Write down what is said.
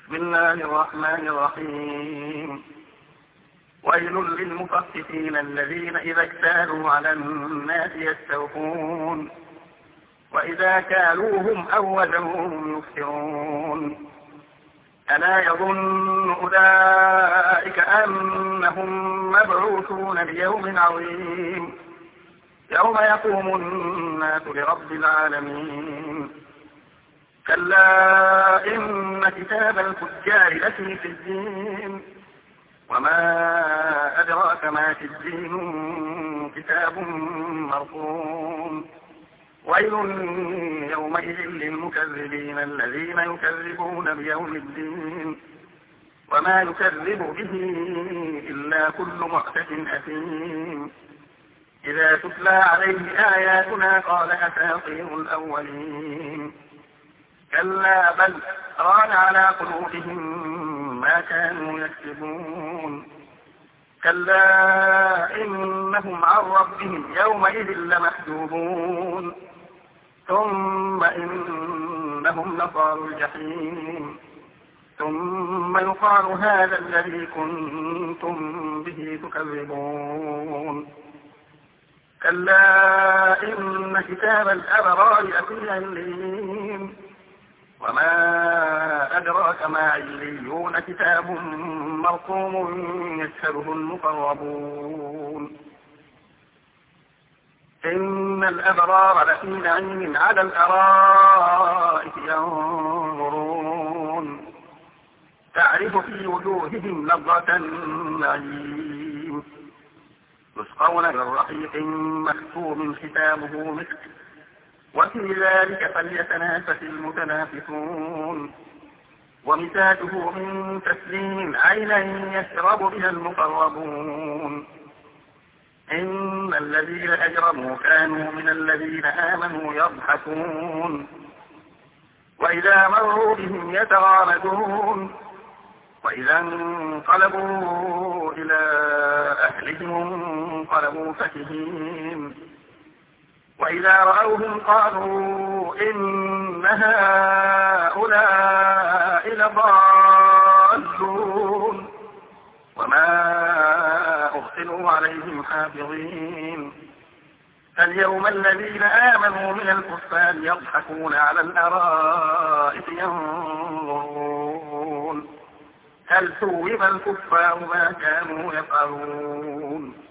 بسم الله الرحمن الرحيم. ويل للمطففين الذين إذا اكتالوا على الناس يستوفون وإذا كالوهم أو وزنوهم يخسرون. ألا يظن أولئك أنهم مبعوثون ليوم عظيم يوم يقوم الناس لرب العالمين. كلا إن كتاب الفجار لفي سجين وما أدراك ما سجين كتاب مرقوم. ويل يومئذ للمكذبين الذين يكذبون بيوم الدين وما يكذب به إلا كل معتد أثيم. إذا تتلى عليه آياتنا قال أساطير الأولين. كلا بل ران على قلوبهم ما كانوا يكسبون. كلا إنهم عن ربهم يومئذ لمحجوبون ثم إنهم لصالوا الجحيم ثم يقال هذا الذي كنتم به تكذبون. كلا إن كتاب الأبرار لفي عليين وما أدراك ما عليون كتاب مرقوم يشهده المقربون. إن الأبرار لفي نعيم على الأرائك ينظرون تعرف في وجوههم نظرة النعيم يسقون من رحيق مختوم ختامه مسك وفي ذلك فليتنافس المتنافسون. ومزاجه من تسليم عينا يشرب بها المقربون. إن الذين أجرموا كانوا من الذين آمنوا يضحكون وإذا مروا بهم يتغامزون وإذا انقلبوا إلى أهلهم انقلبوا فكهين وإذا رأوهم قالوا إن هؤلاء لضالون وما أرسلوا عليهم حافظين. اليوم الذين آمنوا من الكفار يضحكون على الأرائك ينظرون هل ثوب الكفار ما كانوا يفعلون.